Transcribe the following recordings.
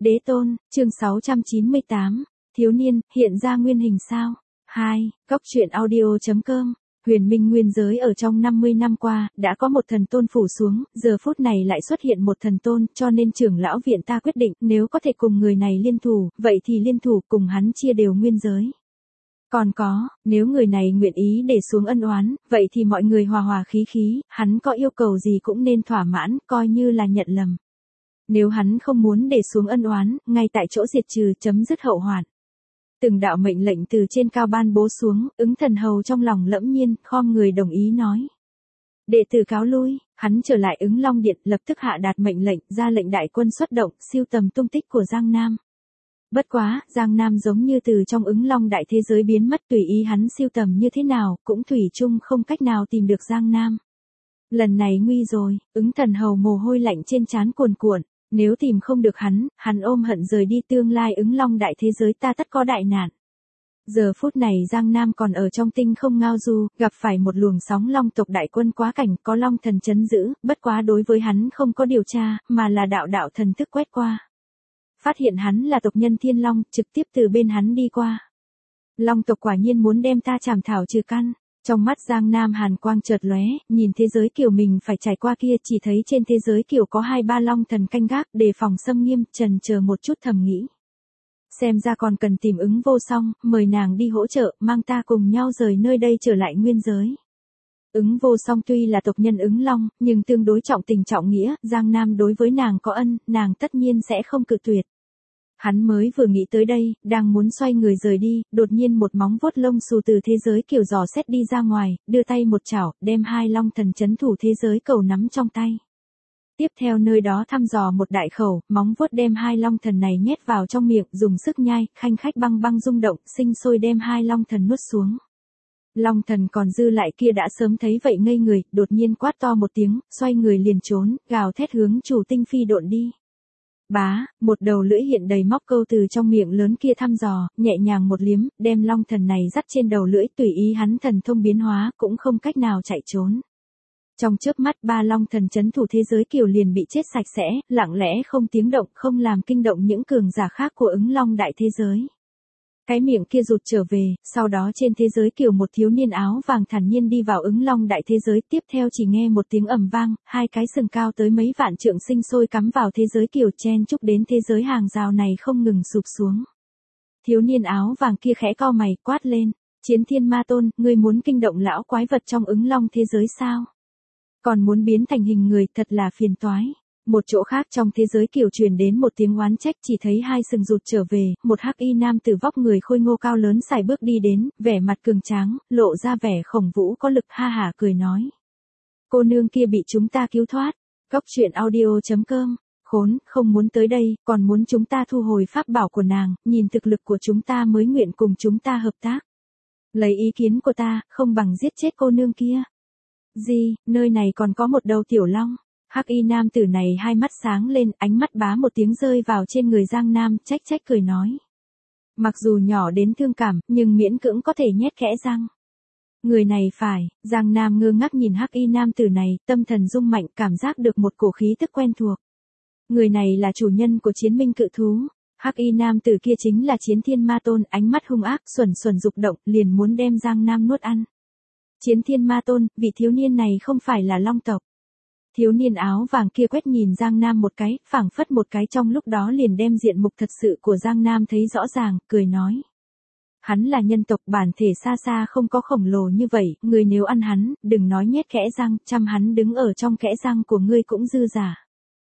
Đế tôn, chương 698, thiếu niên, hiện ra nguyên hình sao? 2. Góc truyện audio.com. Huyền Minh nguyên giới ở trong 50 năm qua, đã có một thần tôn phủ xuống, giờ phút này lại xuất hiện một thần tôn, cho nên trưởng lão viện ta quyết định, nếu có thể cùng người này liên thủ, vậy thì liên thủ cùng hắn chia đều nguyên giới. Còn có, nếu người này nguyện ý để xuống ân oán, vậy thì mọi người hòa hòa khí khí, hắn có yêu cầu gì cũng nên thỏa mãn, coi như là nhận lầm. Nếu hắn không muốn để xuống ân oán, ngay tại chỗ diệt trừ, chấm dứt hậu hoạn. Từng đạo mệnh lệnh từ trên cao ban bố xuống, Ứng Thần Hầu trong lòng lẫm nhiên, khom người đồng ý nói. Đệ tử cáo lui, hắn trở lại Ứng Long Điện, lập tức hạ đạt mệnh lệnh, ra lệnh đại quân xuất động, siêu tầm tung tích của Giang Nam. Bất quá, Giang Nam giống như từ trong Ứng Long đại thế giới biến mất, tùy ý hắn siêu tầm như thế nào, cũng thủy chung không cách nào tìm được Giang Nam. Lần này nguy rồi, Ứng Thần Hầu mồ hôi lạnh trên trán cuồn cuộn. Nếu tìm không được hắn ôm hận rời đi, tương lai Ứng Long đại thế giới ta tất có đại nạn. Giờ phút này Giang Nam còn ở trong tinh không ngao du, gặp phải một luồng sóng long tộc đại quân quá cảnh, có long thần chấn giữ, bất quá đối với hắn không có điều tra, mà là đạo thần thức quét qua. Phát hiện hắn là tộc nhân Thiên Long, trực tiếp từ bên hắn đi qua. Long tộc quả nhiên muốn đem ta chảm thảo trừ căn. Trong mắt Giang Nam hàn quang chợt lóe, nhìn thế giới kiểu mình phải trải qua kia, chỉ thấy trên thế giới kiểu có 2-3 long thần canh gác, đề phòng xâm nghiêm, chần chờ một chút thầm nghĩ. Xem ra còn cần tìm Ứng Vô Song, mời nàng đi hỗ trợ, mang ta cùng nhau rời nơi đây trở lại nguyên giới. Ứng Vô Song tuy là tộc nhân Ứng Long, nhưng tương đối trọng tình trọng nghĩa, Giang Nam đối với nàng có ân, nàng tất nhiên sẽ không cự tuyệt. Hắn mới vừa nghĩ tới đây, đang muốn xoay người rời đi, đột nhiên một móng vuốt lông xù từ thế giới kiểu dò xét đi ra ngoài, đưa tay một chảo, đem 2 long thần chấn thủ thế giới cầu nắm trong tay. Tiếp theo nơi đó thăm dò một đại khẩu, móng vuốt đem 2 long thần này nhét vào trong miệng, dùng sức nhai, khanh khách băng rung động, sinh sôi đem 2 long thần nuốt xuống. Long thần còn dư lại kia đã sớm thấy vậy ngây người, đột nhiên quát to một tiếng, xoay người liền trốn, gào thét hướng chủ tinh phi độn đi. Bá, một đầu lưỡi hiện đầy móc câu từ trong miệng lớn kia thăm dò, nhẹ nhàng một liếm, đem long thần này dắt trên đầu lưỡi, tùy ý hắn thần thông biến hóa, cũng không cách nào chạy trốn. Trong chớp mắt 3 long thần chấn thủ thế giới kiểu liền bị chết sạch sẽ, lặng lẽ không tiếng động, không làm kinh động những cường giả khác của Ứng Long đại thế giới. Cái miệng kia rụt trở về, sau đó trên thế giới kiểu một thiếu niên áo vàng thản nhiên đi vào Ứng Long đại thế giới, tiếp theo chỉ nghe một tiếng ầm vang, 2 cái sừng cao tới mấy vạn trượng sinh sôi cắm vào thế giới kiểu, chen chúc đến thế giới hàng rào này không ngừng sụp xuống. Thiếu niên áo vàng kia khẽ cau mày, quát lên, Chiến Thiên Ma Tôn, ngươi muốn kinh động lão quái vật trong Ứng Long thế giới sao? Còn muốn biến thành hình người, thật là phiền toái. Một chỗ khác trong thế giới kiểu truyền đến một tiếng oán trách, chỉ thấy 2 sừng rụt trở về, một hắc y nam tử vóc người khôi ngô cao lớn sải bước đi đến, vẻ mặt cường tráng, lộ ra vẻ khổng vũ có lực, ha hả cười nói. Cô nương kia bị chúng ta cứu thoát. Góc truyện audio.com. Khốn, không muốn tới đây, còn muốn chúng ta thu hồi pháp bảo của nàng, nhìn thực lực của chúng ta mới nguyện cùng chúng ta hợp tác. Lấy ý kiến của ta, không bằng giết chết cô nương kia. Gì, nơi này còn có một đầu tiểu long. Hắc y nam tử này hai mắt sáng lên, ánh mắt bá một tiếng rơi vào trên người Giang Nam, trách cười nói. Mặc dù nhỏ đến thương cảm, nhưng miễn cưỡng có thể nhét kẽ răng. Người này phải, Giang Nam ngơ ngác nhìn hắc y nam tử này, tâm thần rung mạnh, cảm giác được một cổ khí tức quen thuộc. Người này là chủ nhân của Chiến Minh cự thú. Hắc y nam tử kia chính là Chiến Thiên Ma Tôn, ánh mắt hung ác, xuẩn dục động, liền muốn đem Giang Nam nuốt ăn. Chiến Thiên Ma Tôn, vị thiếu niên này không phải là long tộc. Thiếu niên áo vàng kia quét nhìn Giang Nam một cái, phảng phất một cái, trong lúc đó liền đem diện mục thật sự của Giang Nam thấy rõ ràng, cười nói. Hắn là nhân tộc, bản thể xa xa không có khổng lồ như vậy, người nếu ăn hắn, đừng nói nhét kẽ răng, chăm hắn đứng ở trong kẽ răng của ngươi cũng dư giả.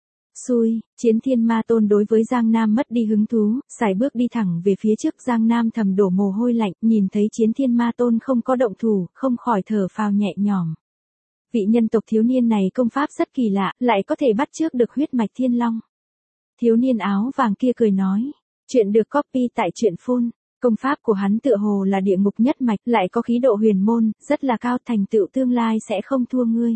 Xui, Chiến Thiên Ma Tôn đối với Giang Nam mất đi hứng thú, sải bước đi thẳng về phía trước. Giang Nam thầm đổ mồ hôi lạnh, nhìn thấy Chiến Thiên Ma Tôn không có động thủ, không khỏi thở phào nhẹ nhõm. Vị nhân tộc thiếu niên này công pháp rất kỳ lạ, lại có thể bắt chước được huyết mạch thiên long. Thiếu niên áo vàng kia cười nói, chuyện được copy tại truyện phun. Công pháp của hắn tựa hồ là địa ngục nhất mạch, lại có khí độ huyền môn, rất là cao, thành tựu tương lai sẽ không thua ngươi.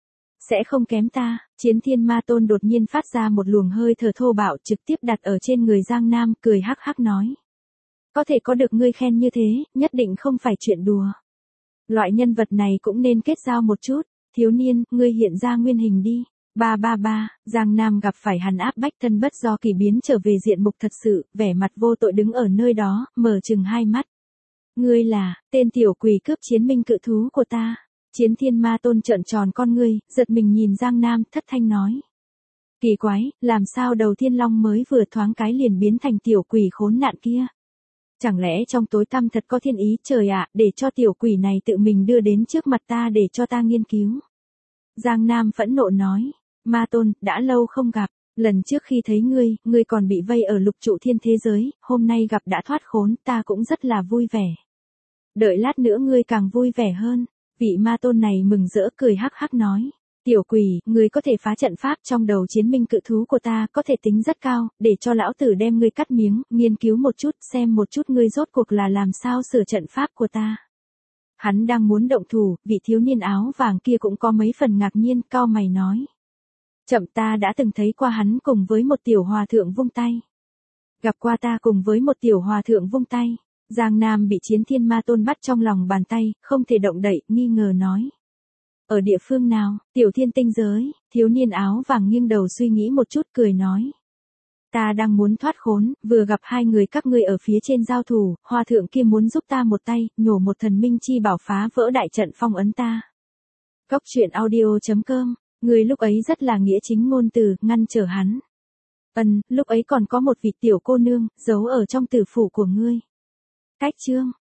Sẽ không kém ta. Chiến Thiên Ma Tôn đột nhiên phát ra một luồng hơi thở thô bạo, trực tiếp đặt ở trên người Giang Nam, cười hắc hắc nói. Có thể có được ngươi khen như thế, nhất định không phải chuyện đùa. Loại nhân vật này cũng nên kết giao một chút. Thiếu niên, ngươi hiện ra nguyên hình đi. 333, Giang Nam gặp phải hắn áp bách thân bất do kỳ biến trở về diện mục thật sự, vẻ mặt vô tội đứng ở nơi đó, mở chừng hai mắt. Ngươi là, tên tiểu quỷ cướp chiến minh cự thú của ta. Chiến thiên ma tôn trợn tròn con ngươi, giật mình nhìn Giang Nam, thất thanh nói. Kỳ quái, làm sao đầu thiên long mới vừa thoáng cái liền biến thành tiểu quỷ khốn nạn kia. Chẳng lẽ trong tối tăm thật có thiên ý trời ạ, để cho tiểu quỷ này tự mình đưa đến trước mặt ta để cho ta nghiên cứu. Giang Nam phẫn nộ nói, ma tôn, đã lâu không gặp, lần trước khi thấy ngươi còn bị vây ở lục trụ thiên thế giới, hôm nay gặp đã thoát khốn, ta cũng rất là vui vẻ. Đợi lát nữa ngươi càng vui vẻ hơn, vị ma tôn này mừng rỡ cười hắc hắc nói. Tiểu quỷ, ngươi có thể phá trận pháp trong đầu chiến minh cự thú của ta, có thể tính rất cao, để cho lão tử đem ngươi cắt miếng, nghiên cứu một chút, xem một chút ngươi rốt cuộc là làm sao sửa trận pháp của ta. Hắn đang muốn động thủ, vị thiếu niên áo vàng kia cũng có mấy phần ngạc nhiên, cau mày nói. Chậm, ta đã từng thấy qua hắn cùng với một tiểu hòa thượng vung tay. Gặp qua ta cùng với một tiểu hòa thượng vung tay. Giang Nam bị chiến thiên ma tôn bắt trong lòng bàn tay, không thể động đậy, nghi ngờ nói. Ở địa phương nào, tiểu thiên tinh giới, thiếu niên áo vàng nghiêng đầu suy nghĩ một chút cười nói. Ta đang muốn thoát khốn, vừa gặp hai người các ngươi ở phía trên giao thủ, hòa thượng kia muốn giúp ta một tay, nhổ một thần minh chi bảo phá vỡ đại trận phong ấn ta. Cóc truyện audio.com, người lúc ấy rất là nghĩa chính ngôn từ, ngăn trở hắn. Lúc ấy còn có một vị tiểu cô nương, giấu ở trong tử phủ của ngươi. Cách chương.